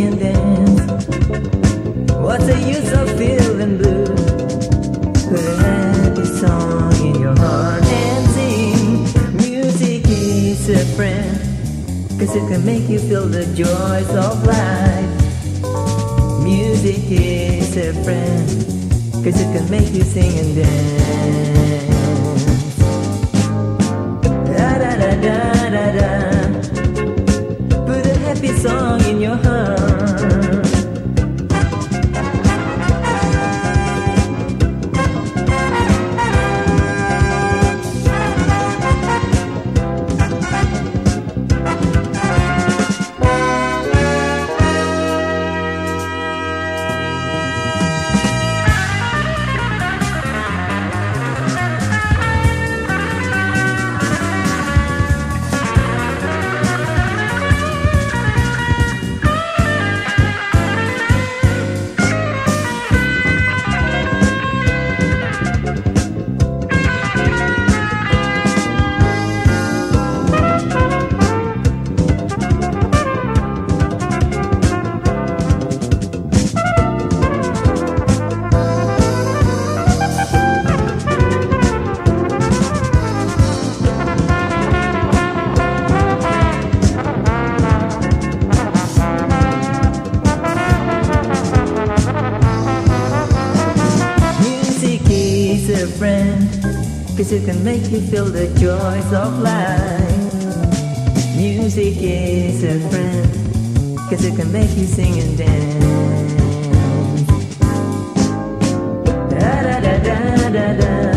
and dance. What's the use of feeling blue? Put a happy song in your heart and sing. Music is a friend, 'cause it can make you feel the joys of life. Music is a friend, 'cause it can make you sing and dance. Da da da da da da. Put a happy song in your heart. Friend, 'cause it can make you feel the joys of life. Music is a friend, 'cause it can make you sing and dance. Da da da da da da.